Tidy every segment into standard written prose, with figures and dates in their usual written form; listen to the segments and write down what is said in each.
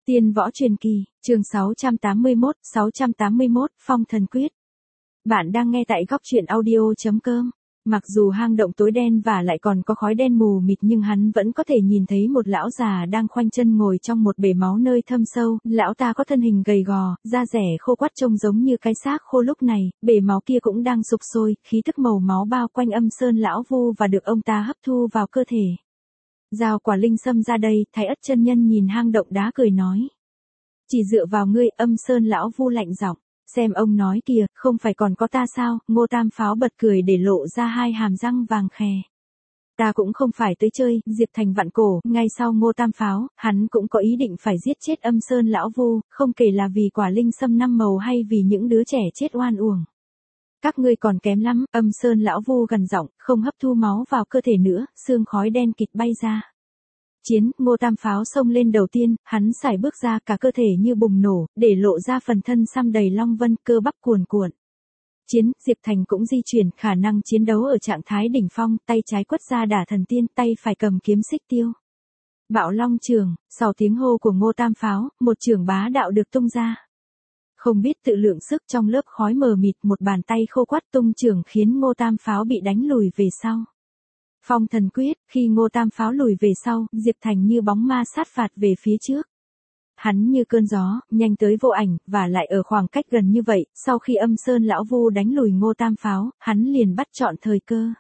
Tiên võ truyền kỳ, chương 681, Phong thần quyết. Bạn đang nghe tại góc truyện audio.com. Mặc dù hang động tối đen và lại còn có khói đen mù mịt nhưng hắn vẫn có thể nhìn thấy một lão già đang khoanh chân ngồi trong một bể máu nơi thâm sâu. Lão ta có thân hình gầy gò, da rẻ khô quắt trông giống như cái xác khô lúc này. Bể máu kia cũng đang sục sôi, khí thức màu máu bao quanh Âm Sơn lão vu và được ông ta hấp thu vào cơ thể. Giao Quả Linh xâm ra đây, Thái Ất chân nhân nhìn hang động đá cười nói. Chỉ dựa vào ngươi, Âm Sơn lão vu lạnh giọng. Xem ông nói kìa, không phải còn có ta sao? Ngô Tam Pháo bật cười để lộ ra hai hàm răng vàng khè. Ta cũng không phải tới chơi. Diệp Thành vặn cổ, ngay sau Ngô Tam Pháo, hắn cũng có ý định phải giết chết Âm Sơn lão vu, không kể là vì Quả Linh xâm năm màu hay vì những đứa trẻ chết oan uổng. Các ngươi còn kém lắm. Âm Sơn lão vu gần giọng, không hấp thu máu vào cơ thể nữa, sương khói đen kịt bay ra. Chiến, Ngô Tam Pháo xông lên đầu tiên, hắn sải bước ra, cả cơ thể như bùng nổ, để lộ ra phần thân xăm đầy long vân, cơ bắp cuồn cuộn. Chiến, Diệp Thành cũng di chuyển, khả năng chiến đấu ở trạng thái đỉnh phong, tay trái quất ra đả thần tiên, tay phải cầm kiếm xích tiêu. Bạo long trường, sau tiếng hô của Ngô Tam Pháo, một trường bá đạo được tung ra. Không biết tự lượng sức, trong lớp khói mờ mịt, một bàn tay khô quắt tung trường khiến Ngô Tam Pháo bị đánh lùi về sau. Phong thần quyết, khi Ngô Tam Pháo lùi về sau, Diệp Thành như bóng ma sát phạt về phía trước. Hắn như cơn gió, nhanh tới vô ảnh, và lại ở khoảng cách gần như vậy, sau khi Âm Sơn lão vu đánh lùi Ngô Tam Pháo, hắn liền bắt chọn thời cơ.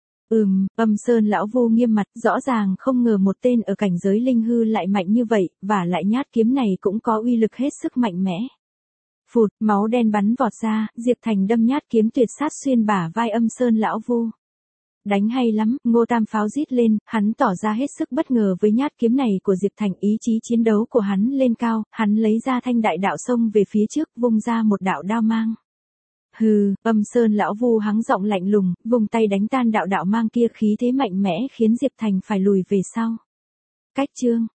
Âm Sơn lão vu nghiêm mặt, rõ ràng không ngờ một tên ở cảnh giới linh hư lại mạnh như vậy, và lại nhát kiếm này cũng có uy lực hết sức mạnh mẽ. Phụt, máu đen bắn vọt ra, Diệp Thành đâm nhát kiếm tuyệt sát xuyên bả vai Âm Sơn lão vu. Đánh hay lắm, Ngô Tam Pháo rít lên, hắn tỏ ra hết sức bất ngờ với nhát kiếm này của Diệp Thành, ý chí chiến đấu của hắn lên cao, hắn lấy ra thanh đại đạo xông về phía trước, vung ra một đạo đao mang. Hừ, Âm Sơn lão vu hắng giọng lạnh lùng, vùng tay đánh tan đạo mang kia, khí thế mạnh mẽ khiến Diệp Thành phải lùi về sau. Cách chương,